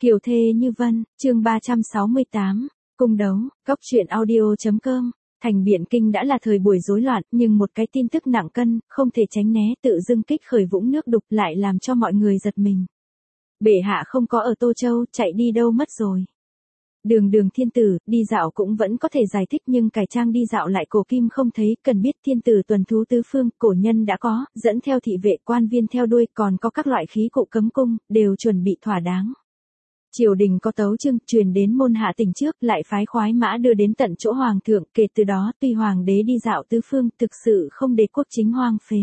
Kiều thê như vân, chương 368, cung đấu, cóc truyện audio.com. Thành Biện Kinh đã là thời buổi rối loạn, nhưng một cái tin tức nặng cân, không thể tránh né, tự dưng kích khởi vũng nước đục lại làm cho mọi người giật mình. Bệ hạ không có ở Tô Châu, chạy đi đâu mất rồi. Đường thiên tử, đi dạo cũng vẫn có thể giải thích, nhưng cải trang đi dạo lại cổ kim không thấy, cần biết thiên tử tuần thú tứ phương, cổ nhân đã có, dẫn theo thị vệ quan viên theo đuôi, còn có các loại khí cụ cấm cung, đều chuẩn bị thỏa đáng. Triều đình có tấu chương truyền đến môn hạ tỉnh trước, lại phái khoái mã đưa đến tận chỗ hoàng thượng, kể từ đó tuy hoàng đế đi dạo tứ phương, thực sự không để quốc chính hoang phế.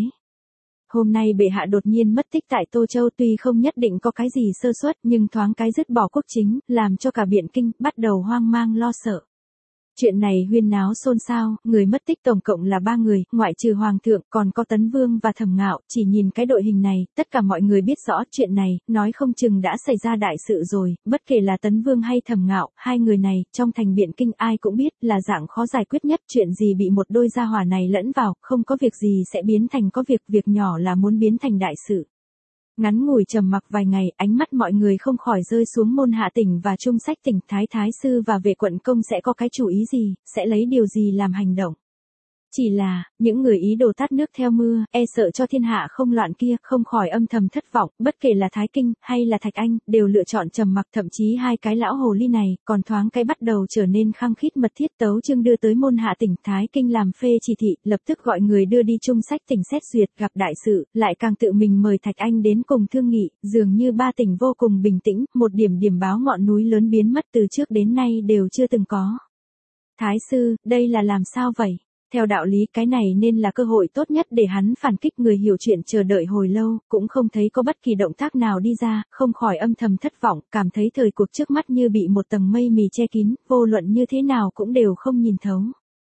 Hôm nay bệ hạ đột nhiên mất tích tại Tô Châu, tuy không nhất định có cái gì sơ suất, nhưng thoáng cái dứt bỏ quốc chính, làm cho cả Biện Kinh bắt đầu hoang mang lo sợ. Chuyện này huyên náo xôn xao, người mất tích tổng cộng là 3 người, ngoại trừ hoàng thượng, còn có Tấn Vương và Thẩm Ngạo, chỉ nhìn cái đội hình này, tất cả mọi người biết rõ chuyện này, nói không chừng đã xảy ra đại sự rồi, bất kể là Tấn Vương hay Thẩm Ngạo, hai người này, trong thành Biện Kinh ai cũng biết là dạng khó giải quyết nhất, chuyện gì bị một đôi gia hỏa này lẫn vào, không có việc gì sẽ biến thành có việc, việc nhỏ là muốn biến thành đại sự. Ngắn ngủi trầm mặc vài ngày, ánh mắt mọi người không khỏi rơi xuống môn hạ tỉnh và trung sách tỉnh, thái sư và vệ quận công sẽ có cái chủ ý gì, sẽ lấy điều gì làm hành động. Chỉ là, những người ý đồ tát nước theo mưa, e sợ cho thiên hạ không loạn kia, không khỏi âm thầm thất vọng, bất kể là Thái Kinh, hay là Thạch Anh, đều lựa chọn trầm mặc, thậm chí hai cái lão hồ ly này, còn thoáng cái bắt đầu trở nên khăng khít mật thiết. Tấu chương đưa tới môn hạ tỉnh, Thái Kinh làm phê chỉ thị, lập tức gọi người đưa đi trung sách tỉnh xét duyệt, gặp đại sự, lại càng tự mình mời Thạch Anh đến cùng thương nghị, dường như ba tỉnh vô cùng bình tĩnh, một điểm báo ngọn núi lớn biến mất từ trước đến nay đều chưa từng có. Thái sư, đây là làm sao vậy? Theo đạo lý cái này nên là cơ hội tốt nhất để hắn phản kích, người hiểu chuyện chờ đợi hồi lâu, cũng không thấy có bất kỳ động tác nào đi ra, không khỏi âm thầm thất vọng, cảm thấy thời cuộc trước mắt như bị một tầng mây mì che kín, vô luận như thế nào cũng đều không nhìn thấu.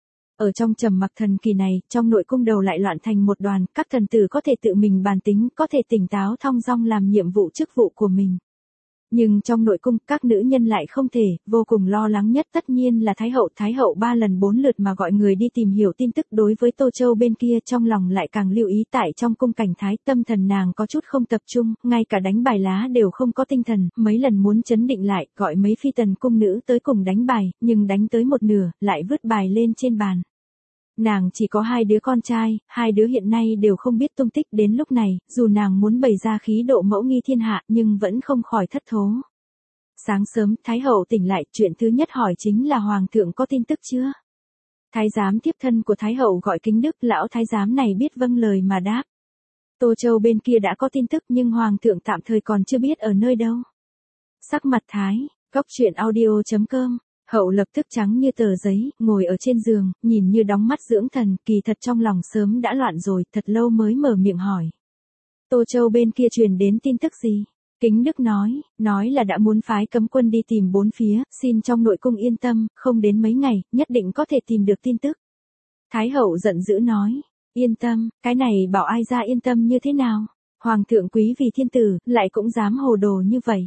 Ở trong trầm mặc thần kỳ này, trong nội cung đầu lại loạn thành một đoàn, các thần tử có thể tự mình bàn tính, có thể tỉnh táo thong dong làm nhiệm vụ chức vụ của mình. Nhưng trong nội cung, các nữ nhân lại không thể, vô cùng lo lắng nhất tất nhiên là Thái hậu 3 lần 4 lượt mà gọi người đi tìm hiểu tin tức. Đối với Tô Châu bên kia, trong lòng lại càng lưu ý, tại trong cung cảnh thái, tâm thần nàng có chút không tập trung, ngay cả đánh bài lá đều không có tinh thần, mấy lần muốn chấn định lại, gọi mấy phi tần cung nữ tới cùng đánh bài, nhưng đánh tới một nửa, lại vứt bài lên trên bàn. Nàng chỉ có 2 đứa con trai, 2 đứa hiện nay đều không biết tung tích, đến lúc này, dù nàng muốn bày ra khí độ mẫu nghi thiên hạ, nhưng vẫn không khỏi thất thố. Sáng sớm, Thái hậu tỉnh lại, chuyện thứ nhất hỏi chính là hoàng thượng có tin tức chưa? Thái giám tiếp thân của Thái hậu gọi Kính Đức, lão thái giám này biết vâng lời mà đáp. Tô Châu bên kia đã có tin tức nhưng hoàng thượng tạm thời còn chưa biết ở nơi đâu. Sắc mặt cóc truyện audio.com. Hậu lập tức trắng như tờ giấy, ngồi ở trên giường, nhìn như đóng mắt dưỡng thần, kỳ thật trong lòng sớm đã loạn rồi, thật lâu mới mở miệng hỏi. Tô Châu bên kia truyền đến tin tức gì? Kính Đức nói là đã muốn phái cấm quân đi tìm 4 phía, xin trong nội cung yên tâm, không đến mấy ngày, nhất định có thể tìm được tin tức. Thái hậu giận dữ nói, yên tâm, cái này bảo ai ra yên tâm như thế nào? Hoàng thượng quý vì thiên tử, lại cũng dám hồ đồ như vậy.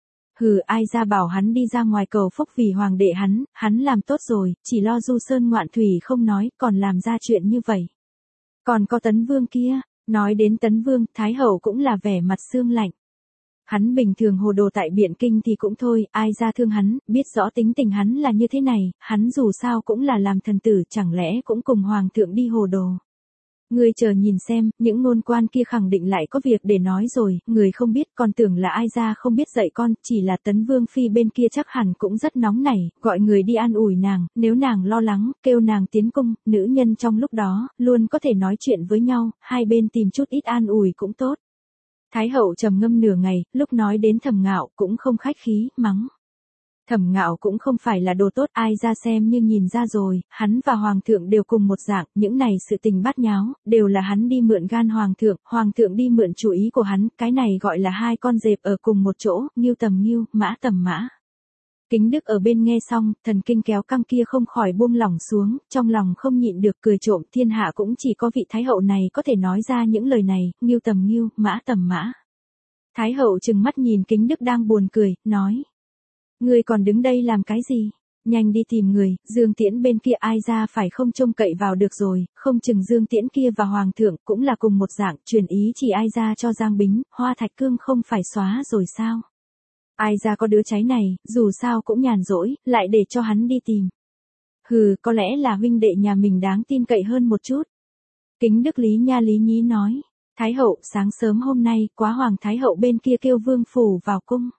Hừ, ai ra bảo hắn đi ra ngoài cầu phúc vì hoàng đệ hắn làm tốt rồi, chỉ lo du sơn ngoạn thủy không nói, còn làm ra chuyện như vậy. Còn có Tấn Vương kia, nói đến Tấn Vương, Thái hậu cũng là vẻ mặt xương lạnh. Hắn bình thường hồ đồ tại Biện Kinh thì cũng thôi, ai ra thương hắn, biết rõ tính tình hắn là như thế này, hắn dù sao cũng là làm thần tử, chẳng lẽ cũng cùng hoàng thượng đi hồ đồ. Người chờ nhìn xem, những ngôn quan kia khẳng định lại có việc để nói rồi, người không biết, còn tưởng là ai ra không biết dạy con, chỉ là Tấn Vương phi bên kia chắc hẳn cũng rất nóng nảy, gọi người đi an ủi nàng, nếu nàng lo lắng, kêu nàng tiến cung, nữ nhân trong lúc đó, luôn có thể nói chuyện với nhau, hai bên tìm chút ít an ủi cũng tốt. Thái hậu trầm ngâm nửa ngày, lúc nói đến Thẩm Ngạo, cũng không khách khí, mắng. Thẩm Ngạo cũng không phải là đồ tốt, ai ra xem như nhìn ra rồi, hắn và hoàng thượng đều cùng một dạng, những này sự tình bát nháo, đều là hắn đi mượn gan hoàng thượng đi mượn chủ ý của hắn, cái này gọi là hai con dẹp ở cùng một chỗ, ngưu tầm ngưu, mã tầm mã. Kính Đức ở bên nghe xong, thần kinh kéo căng kia không khỏi buông lỏng xuống, trong lòng không nhịn được cười trộm, thiên hạ cũng chỉ có vị Thái hậu này có thể nói ra những lời này, ngưu tầm ngưu, mã tầm mã. Thái hậu trừng mắt nhìn Kính Đức đang buồn cười, nói. Ngươi còn đứng đây làm cái gì? Nhanh đi tìm người, Dương Tiễn bên kia ai ra phải không trông cậy vào được rồi, không chừng Dương Tiễn kia và Hoàng thượng cũng là cùng một dạng, truyền ý chỉ ai ra cho Giang Bính, Hoa Thạch Cương không phải xóa rồi sao? Ai ra có đứa cháy này, dù sao cũng nhàn rỗi, lại để cho hắn đi tìm. Hừ, có lẽ là huynh đệ nhà mình đáng tin cậy hơn một chút. Kính Đức Lý Nha Lý Nhí nói. Thái hậu, sáng sớm hôm nay, quá hoàng thái hậu bên kia kêu vương phủ vào cung.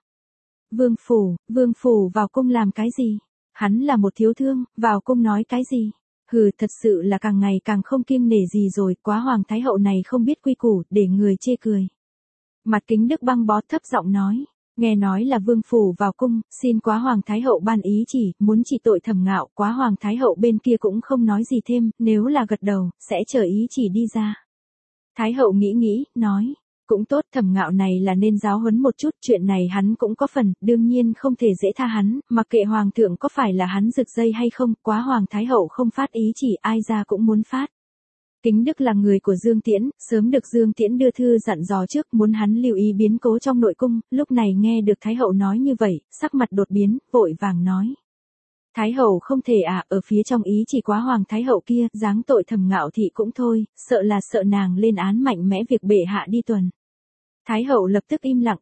Vương phủ vào cung làm cái gì? Hắn là một thiếu thương, vào cung nói cái gì? Hừ, thật sự là càng ngày càng không kiêng nể gì rồi, quá hoàng thái hậu này không biết quy củ, để người chê cười. Mặt Kính Đức băng bó thấp giọng nói. Nghe nói là vương phủ vào cung, xin quá hoàng thái hậu ban ý chỉ, muốn trị tội Thẩm Ngạo, quá hoàng thái hậu bên kia cũng không nói gì thêm, nếu là gật đầu, sẽ chờ ý chỉ đi ra. Thái hậu nghĩ, nói, cũng tốt, Thẩm Ngạo này là nên giáo huấn một chút, chuyện này hắn cũng có phần, đương nhiên không thể dễ tha hắn, mặc kệ hoàng thượng có phải là hắn rực dây hay không, quá hoàng thái hậu không phát ý chỉ, ai ra cũng muốn phát. Kính Đức là người của Dương Tiễn, sớm được Dương Tiễn đưa thư dặn dò trước, muốn hắn lưu ý biến cố trong nội cung, lúc này nghe được Thái hậu nói như vậy, sắc mặt đột biến, vội vàng nói. Thái hậu không thể ở phía trong ý chỉ quá hoàng thái hậu kia, giáng tội Thẩm Ngạo thị cũng thôi, sợ nàng lên án mạnh mẽ việc bệ hạ đi tuần. Thái hậu lập tức im lặng,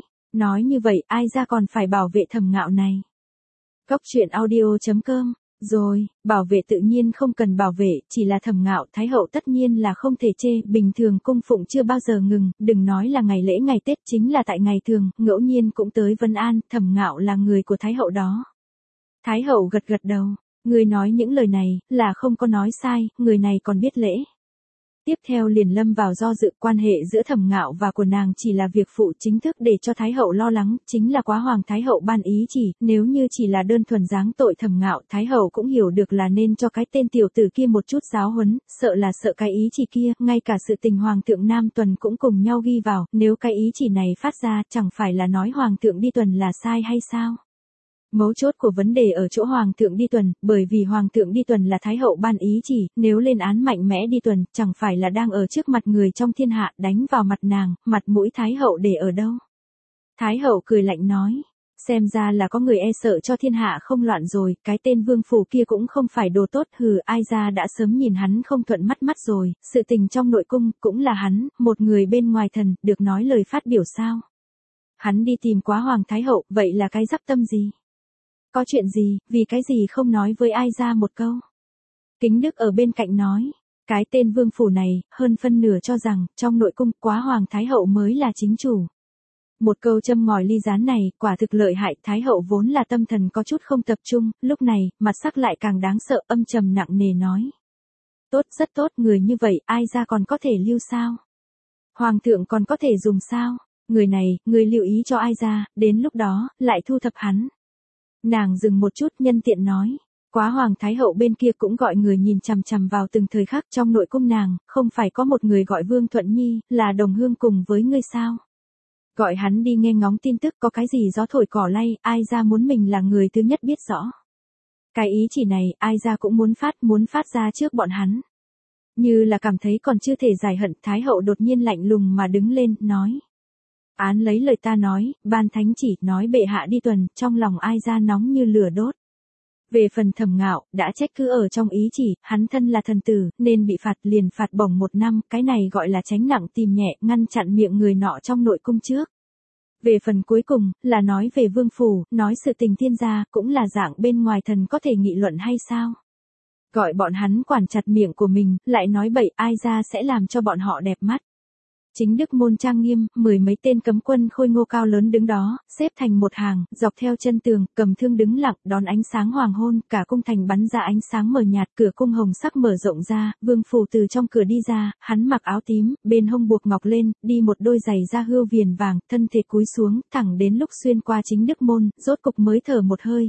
nói như vậy, ai ra còn phải bảo vệ Thẩm Ngạo này. Góc truyện audio.com. Rồi, bảo vệ tự nhiên không cần bảo vệ, chỉ là Thẩm Ngạo, Thái hậu tất nhiên là không thể chê, bình thường cung phụng chưa bao giờ ngừng, đừng nói là ngày lễ ngày Tết, chính là tại ngày thường, ngẫu nhiên cũng tới vân an, Thẩm Ngạo là người của Thái hậu đó. Thái hậu gật đầu, người nói những lời này, là không có nói sai, người này còn biết lễ. Tiếp theo liền lâm vào do dự, quan hệ giữa Thẩm Ngạo và của nàng chỉ là việc phụ, chính thức để cho Thái hậu lo lắng, chính là quá hoàng Thái hậu ban ý chỉ, nếu như chỉ là đơn thuần giáng tội Thẩm Ngạo, Thái hậu cũng hiểu được là nên cho cái tên tiểu tử kia một chút giáo huấn, sợ cái ý chỉ kia, ngay cả sự tình hoàng thượng Nam tuần cũng cùng nhau ghi vào, nếu cái ý chỉ này phát ra, chẳng phải là nói hoàng thượng đi tuần là sai hay sao? Mấu chốt của vấn đề ở chỗ hoàng thượng đi tuần, bởi vì hoàng thượng đi tuần là Thái hậu ban ý chỉ, nếu lên án mạnh mẽ đi tuần, chẳng phải là đang ở trước mặt người trong thiên hạ, đánh vào mặt nàng, mặt mũi Thái hậu để ở đâu. Thái hậu cười lạnh nói, xem ra là có người e sợ cho thiên hạ không loạn rồi, cái tên vương phủ kia cũng không phải đồ tốt, hừ, ai ra đã sớm nhìn hắn không thuận mắt rồi, sự tình trong nội cung, cũng là hắn, một người bên ngoài thần, được nói lời phát biểu sao. Hắn đi tìm quá hoàng Thái hậu, vậy là cái dắp tâm gì? Có chuyện gì, vì cái gì không nói với ai ra một câu. Kính Đức ở bên cạnh nói, cái tên vương phủ này, hơn phân nửa cho rằng, trong nội cung, quá hoàng Thái hậu mới là chính chủ. Một câu châm ngòi ly gián này, quả thực lợi hại, Thái hậu vốn là tâm thần có chút không tập trung, lúc này, mặt sắc lại càng đáng sợ, âm trầm nặng nề nói. Tốt, rất tốt, người như vậy, ai ra còn có thể lưu sao? Hoàng thượng còn có thể dùng sao? Người này, người lưu ý cho ai ra, đến lúc đó, lại thu thập hắn. Nàng dừng một chút, nhân tiện nói, quá hoàng Thái hậu bên kia cũng gọi người nhìn chằm chằm vào từng thời khắc trong nội cung nàng, không phải có một người gọi Vương Thuận Nhi, là đồng hương cùng với ngươi sao? Gọi hắn đi nghe ngóng tin tức, có cái gì gió thổi cỏ lay, ai ra muốn mình là người thứ nhất biết rõ. Cái ý chỉ này, ai ra cũng muốn phát ra trước bọn hắn. Như là cảm thấy còn chưa thể giải hận, Thái hậu đột nhiên lạnh lùng mà đứng lên, nói. Án lấy lời ta nói, ban thánh chỉ, nói bệ hạ đi tuần, trong lòng ai ra nóng như lửa đốt. Về phần Thẩm Ngạo, đã trách cứ ở trong ý chỉ, hắn thân là thần tử, nên bị phạt liền phạt bổng 1 năm, cái này gọi là tránh nặng tìm nhẹ, ngăn chặn miệng người nọ trong nội cung trước. Về phần cuối cùng, là nói về vương phủ, nói sự tình thiên gia, cũng là dạng bên ngoài thần có thể nghị luận hay sao? Gọi bọn hắn quản chặt miệng của mình, lại nói bậy, ai ra sẽ làm cho bọn họ đẹp mắt. Chính Đức môn trang nghiêm, 10 mấy tên cấm quân khôi ngô cao lớn đứng đó, xếp thành một hàng, dọc theo chân tường, cầm thương đứng lặng, đón ánh sáng hoàng hôn, cả cung thành bắn ra ánh sáng mờ nhạt, cửa cung hồng sắc mở rộng ra, vương phủ từ trong cửa đi ra, hắn mặc áo tím, bên hông buộc ngọc lên, đi một đôi giày da hươu viền vàng, thân thể cúi xuống, thẳng đến lúc xuyên qua Chính Đức môn, rốt cục mới thở một hơi,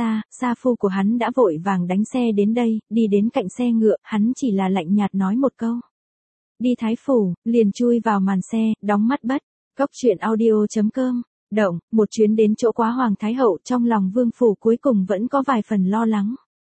xa phu của hắn đã vội vàng đánh xe đến đây, đi đến cạnh xe ngựa, hắn chỉ là lạnh nhạt nói một câu. Đi Thái phủ, liền chui vào màn xe, đóng mắt bắt. Góc truyện audio.com. Động, một chuyến đến chỗ quá hoàng Thái hậu, trong lòng vương phủ cuối cùng vẫn có vài phần lo lắng.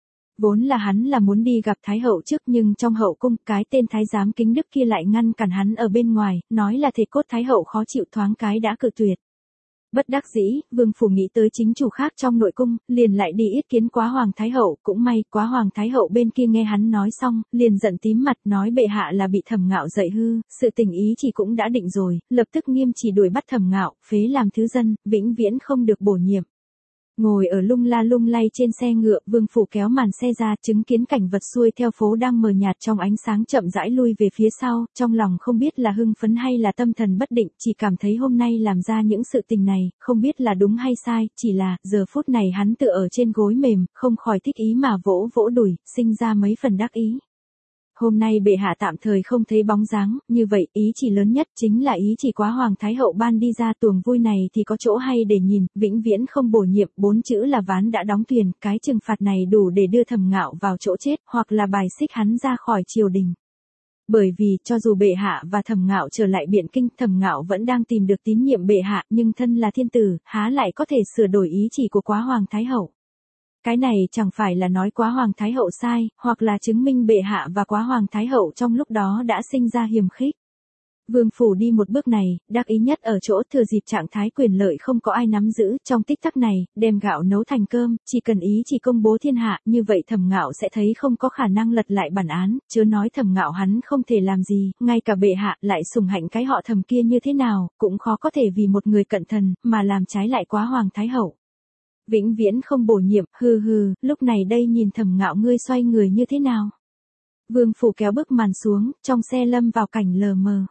Vốn là hắn là muốn đi gặp Thái hậu trước, nhưng trong hậu cung, cái tên thái giám Kính Đức kia lại ngăn cản hắn ở bên ngoài, nói là thể cốt Thái hậu khó chịu, thoáng cái đã cự tuyệt. Bất đắc dĩ, Vương Phủ nghĩ tới chính chủ khác trong nội cung, liền lại đi yết kiến Quá Hoàng Thái Hậu, cũng may Quá Hoàng Thái Hậu bên kia nghe hắn nói xong, liền giận tím mặt nói bệ hạ là bị Thẩm Ngạo dạy hư, sự tình ý chỉ cũng đã định rồi, lập tức nghiêm chỉ đuổi bắt Thẩm Ngạo, phế làm thứ dân, vĩnh viễn không được bổ nhiệm. Ngồi ở lung la lung lay trên xe ngựa, Vương Phủ kéo màn xe ra, chứng kiến cảnh vật xuôi theo phố đang mờ nhạt trong ánh sáng chậm rãi lui về phía sau, trong lòng không biết là hưng phấn hay là tâm thần bất định, chỉ cảm thấy hôm nay làm ra những sự tình này, không biết là đúng hay sai, chỉ là, giờ phút này hắn tựa ở trên gối mềm, không khỏi thích ý mà vỗ vỗ đùi, sinh ra mấy phần đắc ý. Hôm nay bệ hạ tạm thời không thấy bóng dáng, như vậy ý chỉ lớn nhất chính là ý chỉ Quá Hoàng Thái Hậu ban đi ra tuồng vui này thì có chỗ hay để nhìn, vĩnh viễn không bổ nhiệm, 4 chữ là ván đã đóng thuyền, cái trừng phạt này đủ để đưa Thẩm Ngạo vào chỗ chết, hoặc là bài xích hắn ra khỏi triều đình. Bởi vì, cho dù bệ hạ và Thẩm Ngạo trở lại Biện Kinh, Thẩm Ngạo vẫn đang tìm được tín nhiệm bệ hạ, nhưng thân là thiên tử, há lại có thể sửa đổi ý chỉ của Quá Hoàng Thái Hậu. Cái này chẳng phải là nói Quá Hoàng Thái Hậu sai, hoặc là chứng minh bệ hạ và Quá Hoàng Thái Hậu trong lúc đó đã sinh ra hiềm khích. Vương Phủ đi một bước này, đắc ý nhất ở chỗ thừa dịp trạng thái quyền lợi không có ai nắm giữ, trong tích tắc này, đem gạo nấu thành cơm, chỉ cần ý chỉ công bố thiên hạ, như vậy Thẩm Ngạo sẽ thấy không có khả năng lật lại bản án, chớ nói Thẩm Ngạo hắn không thể làm gì, ngay cả bệ hạ lại sủng hạnh cái họ Thẩm kia như thế nào, cũng khó có thể vì một người cận thần, mà làm trái lại Quá Hoàng Thái Hậu. Vĩnh viễn không bổ nhiệm, hừ hừ, lúc này đây nhìn Thẩm Ngạo ngươi xoay người như thế nào. Vương Phủ kéo bức màn xuống, trong xe lâm vào cảnh lờ mờ.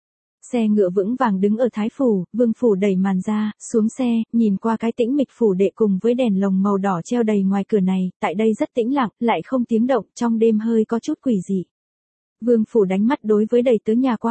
Xe ngựa vững vàng đứng ở Thái Phủ, Vương Phủ đẩy màn ra, xuống xe, nhìn qua cái tĩnh mịch phủ đệ cùng với đèn lồng màu đỏ treo đầy ngoài cửa này, tại đây rất tĩnh lặng, lại không tiếng động, trong đêm hơi có chút quỷ dị. Vương Phủ đánh mắt đối với đầy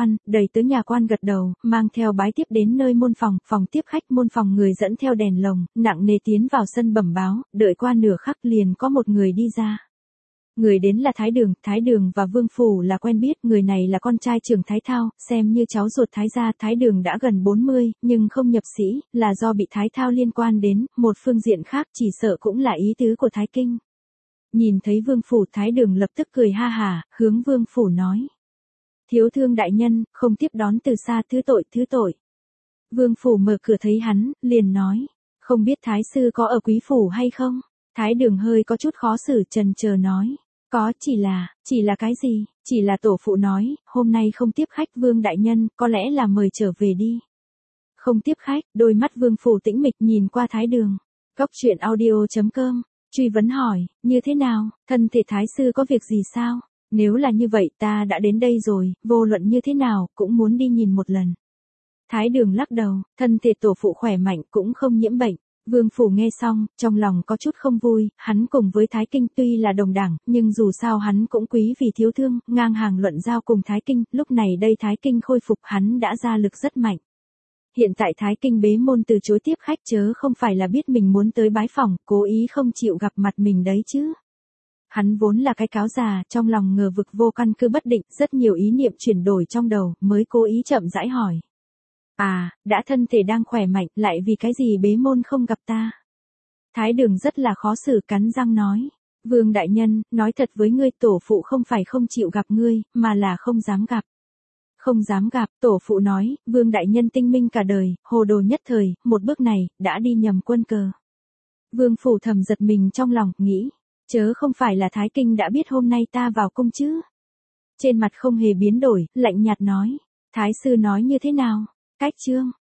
tớ nhà quan gật đầu, mang theo bái tiếp đến nơi môn phòng, phòng tiếp khách môn phòng người dẫn theo đèn lồng, nặng nề tiến vào sân bẩm báo, đợi qua nửa khắc liền có một người đi ra. Người đến là Thái Đường và Vương Phủ là quen biết, người này là con trai trưởng Thái Thao, xem như cháu ruột Thái gia, Thái Đường đã gần 40, nhưng không nhập sĩ, là do bị Thái Thao liên quan đến, một phương diện khác chỉ sợ cũng là ý tứ của Thái Kinh. Nhìn thấy Vương Phủ, Thái Đường lập tức cười ha hả, hướng Vương Phủ nói. Thiếu thương đại nhân, không tiếp đón từ xa, thứ tội. Vương Phủ mở cửa thấy hắn, liền nói. Không biết Thái sư có ở Quý Phủ hay không? Thái Đường hơi có chút khó xử chần chờ nói. Có, chỉ là cái gì? Chỉ là tổ phụ nói, hôm nay không tiếp khách Vương đại nhân, có lẽ là mời trở về đi. Không tiếp khách, đôi mắt Vương Phủ tĩnh mịch nhìn qua Thái Đường. Cốc truyện audio.com truy vấn hỏi, như thế nào, thân thể Thái sư có việc gì sao? Nếu là như vậy ta đã đến đây rồi, vô luận như thế nào, cũng muốn đi nhìn một lần. Thái Đường lắc đầu, thân thể tổ phụ khỏe mạnh cũng không nhiễm bệnh. Vương Phủ nghe xong, trong lòng có chút không vui, hắn cùng với Thái Kinh tuy là đồng đảng, nhưng dù sao hắn cũng quý vì thiếu thương, ngang hàng luận giao cùng Thái Kinh, lúc này đây Thái Kinh khôi phục hắn đã ra lực rất mạnh. Hiện tại Thái Kinh bế môn từ chối tiếp khách chớ không phải là biết mình muốn tới bái phỏng, cố ý không chịu gặp mặt mình đấy chứ. Hắn vốn là cái cáo già, trong lòng ngờ vực vô căn cứ bất định, rất nhiều ý niệm chuyển đổi trong đầu, mới cố ý chậm rãi hỏi. À, đã thân thể đang khỏe mạnh, lại vì cái gì bế môn không gặp ta? Thái Đường rất là khó xử cắn răng nói. Vương đại nhân, nói thật với ngươi tổ phụ không phải không chịu gặp ngươi, mà là không dám gặp. Không dám gặp, tổ phụ nói, Vương đại nhân tinh minh cả đời, hồ đồ nhất thời, một bước này, đã đi nhầm quân cờ. Vương Phủ thầm giật mình trong lòng, nghĩ, chớ không phải là Thái Kinh đã biết hôm nay ta vào cung chứ. Trên mặt không hề biến đổi, lạnh nhạt nói, Thái sư nói như thế nào? Cách chương